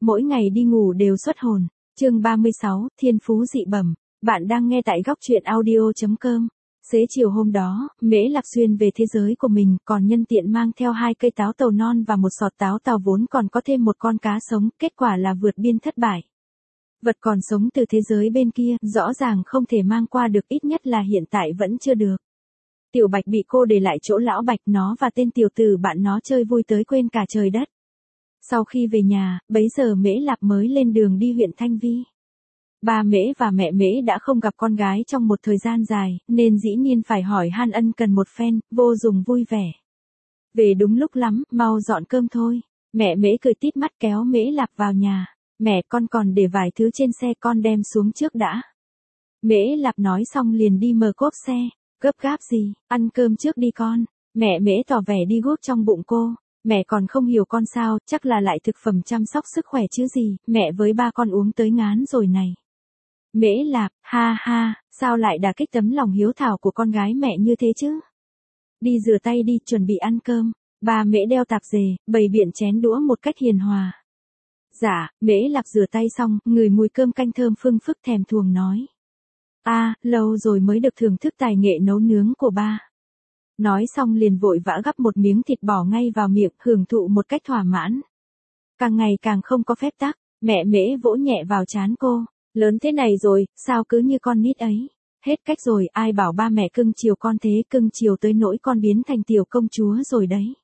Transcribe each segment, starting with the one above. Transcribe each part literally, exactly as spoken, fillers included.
mỗi ngày đi ngủ đều xuất hồn. Chương ba mươi sáu, Thiên phú dị bẩm. Bạn đang nghe tại góc truyện audio chấm com. Xế chiều hôm đó, Mễ Lạp xuyên về thế giới của mình, còn nhân tiện mang theo hai cây táo tàu non và một sọt táo tàu vốn còn có thêm một con cá sống, kết quả là vượt biên thất bại. Vật còn sống từ thế giới bên kia, rõ ràng không thể mang qua được, ít nhất là hiện tại vẫn chưa được. Tiểu Bạch bị cô để lại chỗ lão Bạch, nó và tên tiểu tử bạn nó chơi vui tới quên cả trời đất. Sau khi về nhà, bấy giờ Mễ Lạp mới lên đường đi huyện Thanh Vi. Ba Mễ và mẹ Mễ đã không gặp con gái trong một thời gian dài, nên dĩ nhiên phải hỏi han ân cần một phen, vô cùng vui vẻ. Về đúng lúc lắm, mau dọn cơm thôi. Mẹ Mễ cười tít mắt kéo Mễ Lạp vào nhà. Mẹ, con còn để vài thứ trên xe, con đem xuống trước đã. Mễ Lạp nói xong liền đi mở cốp xe. Gấp gáp gì, ăn cơm trước đi con. Mẹ Mễ tỏ vẻ đi guốc trong bụng cô. Mẹ còn không hiểu con sao, chắc là lại thực phẩm chăm sóc sức khỏe chứ gì, mẹ với ba con uống tới ngán rồi này. Mễ Lạp, ha ha, sao lại đả kích tấm lòng hiếu thảo của con gái mẹ như thế chứ? Đi rửa tay đi, chuẩn bị ăn cơm. Ba Mễ đeo tạp dề, bày biện chén đũa một cách hiền hòa. Dạ, Mễ Lạp rửa tay xong, ngửi mùi cơm canh thơm phưng phức thèm thuồng nói. A, à, lâu rồi mới được thưởng thức tài nghệ nấu nướng của ba. Nói xong liền vội vã gắp một miếng thịt bỏ ngay vào miệng, hưởng thụ một cách thỏa mãn. Càng ngày càng không có phép tắc, mẹ Mễ vỗ nhẹ vào trán cô. Lớn thế này rồi, sao cứ như con nít ấy. Hết cách rồi, ai bảo ba mẹ cưng chiều con thế, cưng chiều tới nỗi con biến thành tiểu công chúa rồi đấy.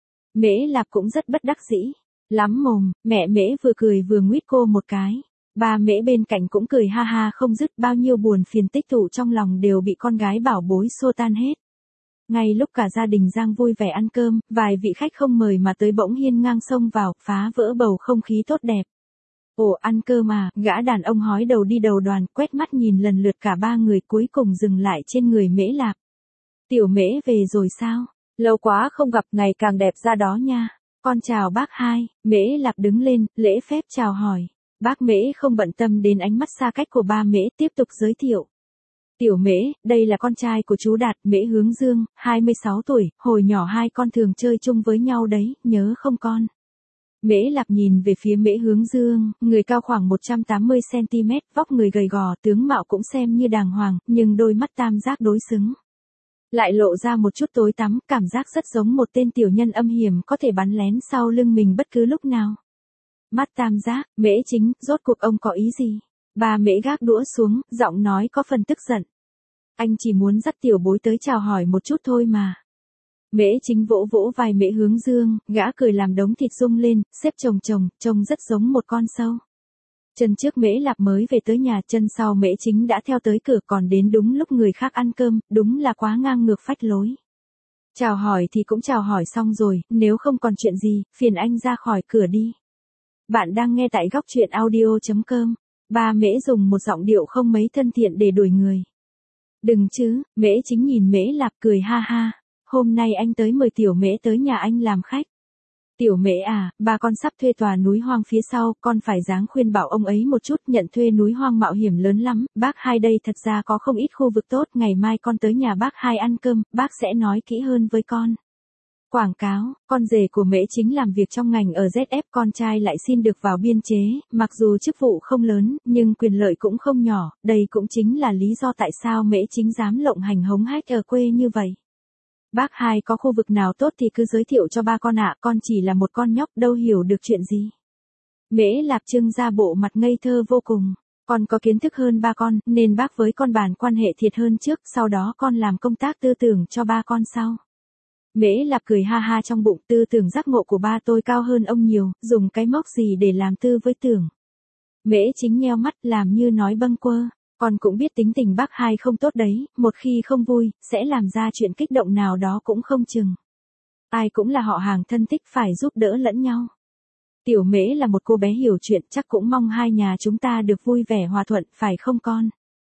Mễ Lạp cũng rất bất đắc dĩ. Lắm mồm, mẹ Mễ vừa cười vừa nguyết cô một cái. Ba Mễ bên cạnh cũng cười ha ha không dứt, bao nhiêu buồn phiền tích tụ trong lòng đều bị con gái bảo bối xô tan hết. Ngay lúc cả gia đình Giang vui vẻ ăn cơm, vài vị khách không mời mà tới bỗng hiên ngang xông vào, phá vỡ bầu không khí tốt đẹp. Ồ, ăn cơm à, gã đàn ông hói đầu đi đầu đoàn, quét mắt nhìn lần lượt cả ba người, cuối cùng dừng lại trên người Mễ Lạp. Tiểu Mễ về rồi sao? Lâu quá không gặp, ngày càng đẹp ra đó nha. Con chào bác hai. Mễ Lạp đứng lên, lễ phép chào hỏi. Bác Mễ không bận tâm đến ánh mắt xa cách của ba Mễ, tiếp tục giới thiệu. Tiểu Mễ, đây là con trai của chú Đạt, Mễ Hướng Dương, hai mươi sáu tuổi, hồi nhỏ hai con thường chơi chung với nhau đấy, nhớ không con? Mễ Lạp nhìn về phía Mễ Hướng Dương, người cao khoảng một trăm tám mươi xăng ti mét, vóc người gầy gò, tướng mạo cũng xem như đàng hoàng, nhưng đôi mắt tam giác đối xứng. Lại lộ ra một chút tối tăm, cảm giác rất giống một tên tiểu nhân âm hiểm có thể bắn lén sau lưng mình bất cứ lúc nào. Mắt tam giác, Mễ Chính, rốt cuộc ông có ý gì? Ba Mễ gác đũa xuống, giọng nói có phần tức giận. Anh chỉ muốn dắt tiểu bối tới chào hỏi một chút thôi mà. Mễ Chính vỗ vỗ vai Mễ Hướng Dương, gã cười làm đống thịt rung lên, xếp chồng chồng, trông rất giống một con sâu. Chân trước Mễ Lạp mới về tới nhà, chân sau Mễ Chính đã theo tới cửa, còn đến đúng lúc người khác ăn cơm, đúng là quá ngang ngược phách lối. Chào hỏi thì cũng chào hỏi xong rồi, nếu không còn chuyện gì, phiền anh ra khỏi cửa đi. Bạn đang nghe tại góc truyện audio chấm com. Ba Mễ dùng một giọng điệu không mấy thân thiện để đuổi người. Đừng chứ, Mễ Chính nhìn Mễ Lạp cười ha ha. Hôm nay anh tới mời tiểu Mễ tới nhà anh làm khách. Tiểu Mễ à, ba con sắp thuê tòa núi hoang phía sau, con phải dáng khuyên bảo ông ấy một chút, nhận thuê núi hoang mạo hiểm lớn lắm, bác hai đây thật ra có không ít khu vực tốt, ngày mai con tới nhà bác hai ăn cơm, bác sẽ nói kỹ hơn với con. Quảng cáo, con rể của Mễ Chính làm việc trong ngành ở dét ép, con trai lại xin được vào biên chế, mặc dù chức vụ không lớn, nhưng quyền lợi cũng không nhỏ, đây cũng chính là lý do tại sao Mễ Chính dám lộng hành hống hách ở quê như vậy. Bác hai có khu vực nào tốt thì cứ giới thiệu cho ba con ạ, con chỉ là một con nhóc đâu hiểu được chuyện gì. Mễ Lạp trưng ra bộ mặt ngây thơ vô cùng, con có kiến thức hơn ba con, nên bác với con bàn quan hệ thiệt hơn trước, sau đó con làm công tác tư tưởng cho ba con sau. Mễ Lạp cười ha ha trong bụng, tư tưởng giác ngộ của ba tôi cao hơn ông nhiều, dùng cái móc gì để làm tư với tưởng. Mễ Chính nheo mắt làm như nói bâng quơ. Con cũng biết tính tình bác hai không tốt đấy, một khi không vui, sẽ làm ra chuyện kích động nào đó cũng không chừng. Ai cũng là họ hàng thân thích, phải giúp đỡ lẫn nhau. Tiểu Mễ là một cô bé hiểu chuyện, chắc cũng mong hai nhà chúng ta được vui vẻ hòa thuận, phải không con?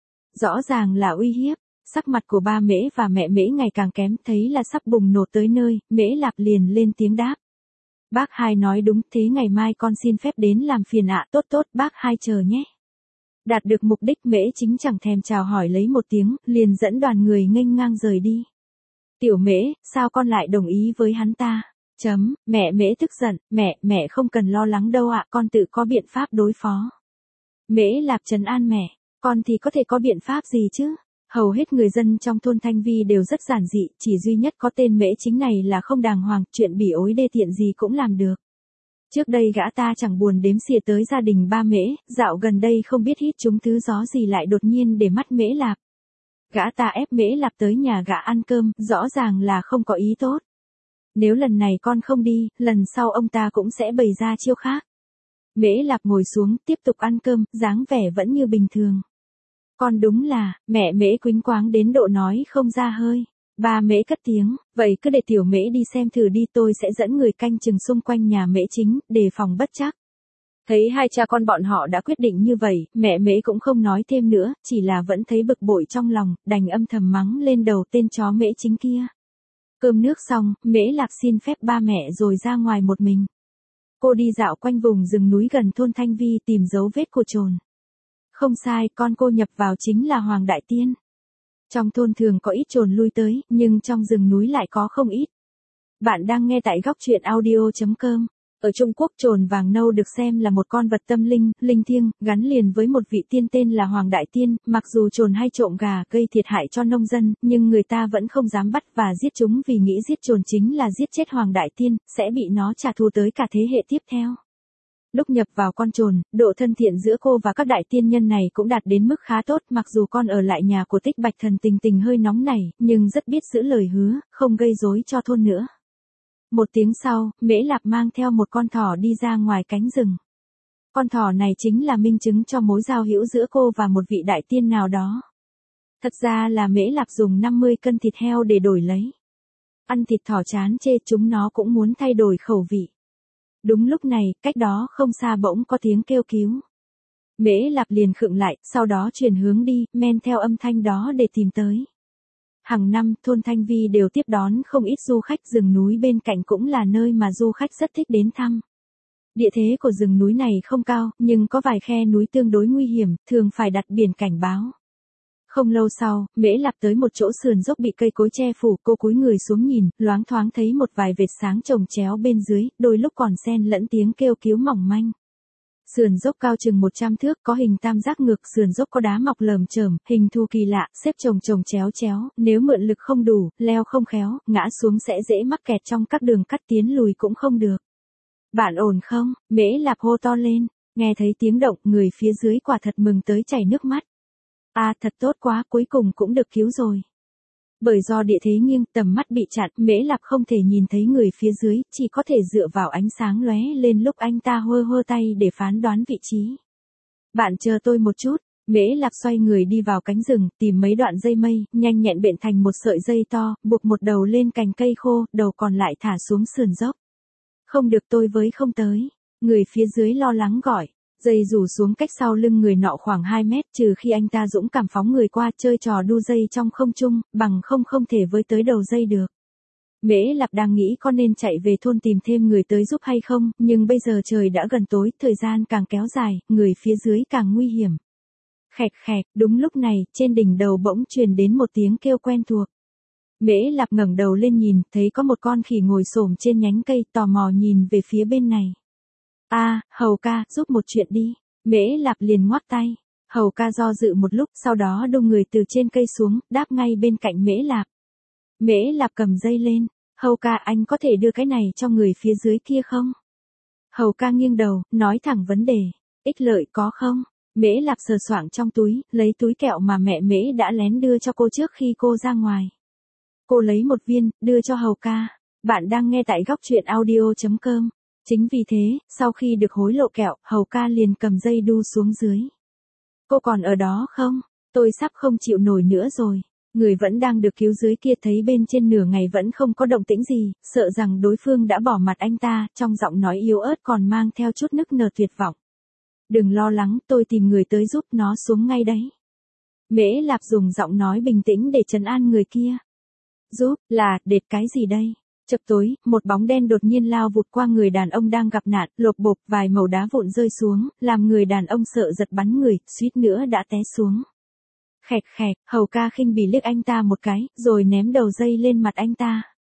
Rõ ràng là uy hiếp, sắc mặt của ba Mễ và mẹ Mễ ngày càng kém, thấy là sắp bùng nổ tới nơi, Mễ Lạp liền lên tiếng đáp. Bác hai nói đúng, thế ngày mai con xin phép đến làm phiền ạ, tốt tốt, bác hai chờ nhé. Đạt được mục đích, Mễ Chính chẳng thèm chào hỏi lấy một tiếng, liền dẫn đoàn người nghênh ngang rời đi. Tiểu Mễ, sao con lại đồng ý với hắn ta? Chấm, mẹ Mễ tức giận, mẹ, mẹ không cần lo lắng đâu ạ, con tự có biện pháp đối phó. Mễ Lạp trấn an mẹ, con thì có thể có biện pháp gì chứ? Hầu hết người dân trong thôn Thanh Vi đều rất giản dị, chỉ duy nhất có tên Mễ Chính này là không đàng hoàng, chuyện bỉ ối đê tiện gì cũng làm được. Trước đây gã ta chẳng buồn đếm xỉa tới gia đình ba Mễ, dạo gần đây không biết hít trúng thứ gió gì lại đột nhiên để mắt Mễ Lạp. Gã ta ép Mễ Lạp tới nhà gã ăn cơm, rõ ràng là không có ý tốt. Nếu lần này con không đi, lần sau ông ta cũng sẽ bày ra chiêu khác. Mễ Lạp ngồi xuống, tiếp tục ăn cơm, dáng vẻ vẫn như bình thường. Con đúng là, mẹ Mễ quýnh quáng đến độ nói không ra hơi. Ba Mễ cất tiếng, vậy cứ để tiểu Mễ đi xem thử đi, tôi sẽ dẫn người canh chừng xung quanh nhà Mễ Chính, đề phòng bất trắc. Thấy hai cha con bọn họ đã quyết định như vậy, mẹ Mễ cũng không nói thêm nữa, chỉ là vẫn thấy bực bội trong lòng, đành âm thầm mắng lên đầu tên chó Mễ Chính kia. Cơm nước xong, Mễ Lạp xin phép ba mẹ rồi ra ngoài một mình. Cô đi dạo quanh vùng rừng núi gần thôn Thanh Vi tìm dấu vết của trồn. Không sai, con cô nhập vào chính là Hoàng Đại Tiên. Trong thôn thường có ít trồn lui tới, nhưng trong rừng núi lại có không ít. Bạn đang nghe tại góc truyện audio chấm com. Ở Trung Quốc, trồn vàng nâu được xem là một con vật tâm linh, linh thiêng, gắn liền với một vị tiên tên là Hoàng Đại Tiên. Mặc dù trồn hay trộm gà gây thiệt hại cho nông dân, nhưng người ta vẫn không dám bắt và giết chúng vì nghĩ giết trồn chính là giết chết Hoàng Đại Tiên, sẽ bị nó trả thù tới cả thế hệ tiếp theo. Lúc nhập vào con trồn, độ thân thiện giữa cô và các đại tiên nhân này cũng đạt đến mức khá tốt, mặc dù con ở lại nhà của Tích Bạch Thần tình tình hơi nóng nảy, nhưng rất biết giữ lời hứa, không gây rối cho thôn nữa. Một tiếng sau, Mễ Lạp mang theo một con thỏ đi ra ngoài cánh rừng. Con thỏ này chính là minh chứng cho mối giao hữu giữa cô và một vị đại tiên nào đó. Thật ra là Mễ Lạp dùng năm mươi cân thịt heo để đổi lấy. Ăn thịt thỏ chán chê, chúng nó cũng muốn thay đổi khẩu vị. Đúng lúc này, cách đó không xa bỗng có tiếng kêu cứu. Mễ Lạp liền khựng lại, sau đó chuyển hướng đi, men theo âm thanh đó để tìm tới. Hàng năm, thôn Thanh Vi đều tiếp đón không ít du khách, rừng núi bên cạnh cũng là nơi mà du khách rất thích đến thăm. Địa thế của rừng núi này không cao, nhưng có vài khe núi tương đối nguy hiểm, thường phải đặt biển cảnh báo. Không lâu sau, Mễ Lạp tới một chỗ sườn dốc bị cây cối che phủ, cô cúi người xuống nhìn, loáng thoáng thấy một vài vệt sáng chồng chéo bên dưới, đôi lúc còn xen lẫn tiếng kêu cứu mỏng manh. Sườn dốc cao chừng một trăm thước, có hình tam giác ngược, sườn dốc có đá mọc lởm chởm, hình thù kỳ lạ, xếp chồng chồng chéo chéo, nếu mượn lực không đủ, leo không khéo, ngã xuống sẽ dễ mắc kẹt trong các đường cắt, tiến lùi cũng không được. Bạn ổn không? Mễ Lạp hô to lên, nghe thấy tiếng động, người phía dưới quả thật mừng tới chảy nước mắt. À, thật tốt quá, cuối cùng cũng được cứu rồi. Bởi do địa thế nghiêng, tầm mắt bị chặn, Mễ Lạp không thể nhìn thấy người phía dưới, chỉ có thể dựa vào ánh sáng lóe lên lúc anh ta hơ hơ tay để phán đoán vị trí. Bạn chờ tôi một chút. Mễ Lạp xoay người đi vào cánh rừng, tìm mấy đoạn dây mây, nhanh nhẹn bện thành một sợi dây to, buộc một đầu lên cành cây khô, đầu còn lại thả xuống sườn dốc. Không được, tôi với không tới. Người phía dưới lo lắng gọi. Dây rủ xuống cách sau lưng người nọ khoảng hai mét, trừ khi anh ta dũng cảm phóng người qua chơi trò đu dây trong không trung, bằng không không thể với tới đầu dây được. Mễ Lạp đang nghĩ có nên chạy về thôn tìm thêm người tới giúp hay không, nhưng bây giờ trời đã gần tối, thời gian càng kéo dài, người phía dưới càng nguy hiểm. Khẹt khẹt, đúng lúc này, trên đỉnh đầu bỗng truyền đến một tiếng kêu quen thuộc. Mễ Lạp ngẩng đầu lên nhìn, thấy có một con khỉ ngồi xổm trên nhánh cây, tò mò nhìn về phía bên này. A, à, Hầu ca, giúp một chuyện đi. Mễ Lạp liền ngoắc tay. Hầu ca do dự một lúc, sau đó đung người từ trên cây xuống, đáp ngay bên cạnh Mễ Lạp. Mễ Lạp cầm dây lên. Hầu ca, anh có thể đưa cái này cho người phía dưới kia không? Hầu ca nghiêng đầu, nói thẳng vấn đề. Ích lợi có không? Mễ Lạp sờ soạng trong túi, lấy túi kẹo mà mẹ Mễ đã lén đưa cho cô trước khi cô ra ngoài. Cô lấy một viên, đưa cho Hầu ca. Bạn đang nghe tại góc truyện audio chấm com. Chính vì thế, sau khi được hối lộ kẹo, Hầu ca liền cầm dây đu xuống dưới. Cô còn ở đó không? Tôi sắp không chịu nổi nữa rồi. Người vẫn đang được cứu dưới kia thấy bên trên nửa ngày vẫn không có động tĩnh gì, sợ rằng đối phương đã bỏ mặt anh ta, trong giọng nói yếu ớt còn mang theo chút nức nở tuyệt vọng. Đừng lo lắng, tôi tìm người tới giúp nó xuống ngay đấy. Mễ Lạp dùng giọng nói bình tĩnh để trấn an người kia. Giúp, là, đệt cái gì đây? Chập tối, một bóng đen đột nhiên lao vụt qua người đàn ông đang gặp nạn, lộp bộp, vài mẩu đá vụn rơi xuống, làm người đàn ông sợ giật bắn người, suýt nữa đã té xuống. Khẹt khẹt, Hầu ca khinh bỉ liếc anh ta một cái, rồi ném đầu dây lên mặt anh ta.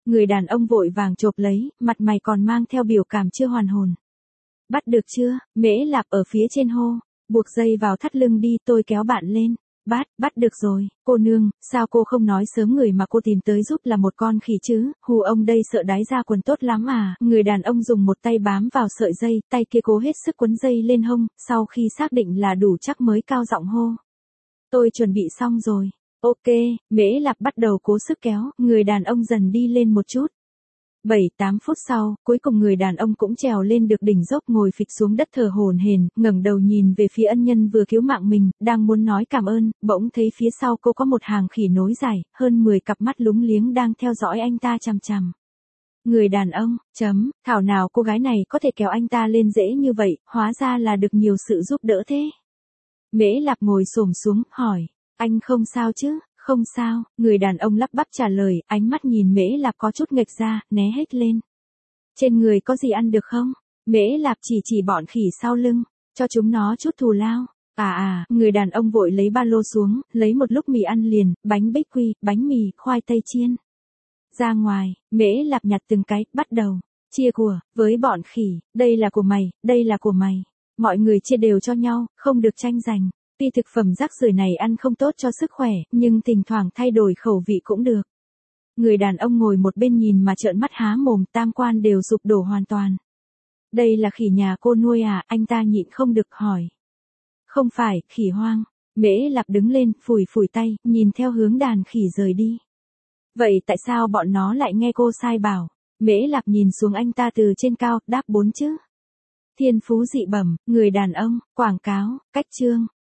Người đàn ông vội vàng chộp lấy, mặt mày còn mang theo biểu cảm chưa hoàn hồn. Bắt được chưa? Mễ Lạp ở phía trên hô. Buộc dây vào thắt lưng đi, tôi kéo bạn lên. Bắt, bắt được rồi, cô nương, sao cô không nói sớm, người mà cô tìm tới giúp là một con khỉ chứ, hù ông đây sợ đái ra quần tốt lắm à. Người đàn ông dùng một tay bám vào sợi dây, tay kia cố hết sức quấn dây lên hông, sau khi xác định là đủ chắc mới cao giọng hô. Tôi chuẩn bị xong rồi. Ok, Mễ Lạp bắt đầu cố sức kéo, người đàn ông dần đi lên một chút. bảy tám phút sau, cuối cùng người đàn ông cũng trèo lên được đỉnh dốc, ngồi phịch xuống đất thở hổn hển, ngẩng đầu nhìn về phía ân nhân vừa cứu mạng mình, đang muốn nói cảm ơn, bỗng thấy phía sau cô có một hàng khỉ nối dài, hơn mười cặp mắt lúng liếng đang theo dõi anh ta chằm chằm. Người đàn ông, chấm, thảo nào cô gái này có thể kéo anh ta lên dễ như vậy, hóa ra là được nhiều sự giúp đỡ thế. Mễ Lạp ngồi xổm xuống, hỏi, anh không sao chứ? Không sao, người đàn ông lắp bắp trả lời, ánh mắt nhìn Mễ Lạp có chút nghệch ra, né hết lên. Trên người có gì ăn được không? Mễ Lạp chỉ chỉ bọn khỉ sau lưng, cho chúng nó chút thù lao. À à, người đàn ông vội lấy ba lô xuống, lấy một lúc mì ăn liền, bánh bích quy, bánh mì, khoai tây chiên. Ra ngoài, Mễ Lạp nhặt từng cái, bắt đầu chia của, với bọn khỉ, đây là của mày, đây là của mày. Mọi người chia đều cho nhau, không được tranh giành. Tuy thực phẩm rác rưởi này ăn không tốt cho sức khỏe, nhưng thỉnh thoảng thay đổi khẩu vị cũng được. Người đàn ông ngồi một bên nhìn mà trợn mắt há mồm, tam quan đều sụp đổ hoàn toàn. Đây là khỉ nhà cô nuôi à? Anh ta nhịn không được hỏi. Không phải, khỉ hoang. Mễ Lạp đứng lên, phủi phủi tay, nhìn theo hướng đàn khỉ rời đi. Vậy tại sao bọn nó lại nghe cô sai bảo? Mễ Lạp nhìn xuống anh ta từ trên cao, đáp bốn chứ. Thiên phú dị bẩm, người đàn ông, quảng cáo, cách chương.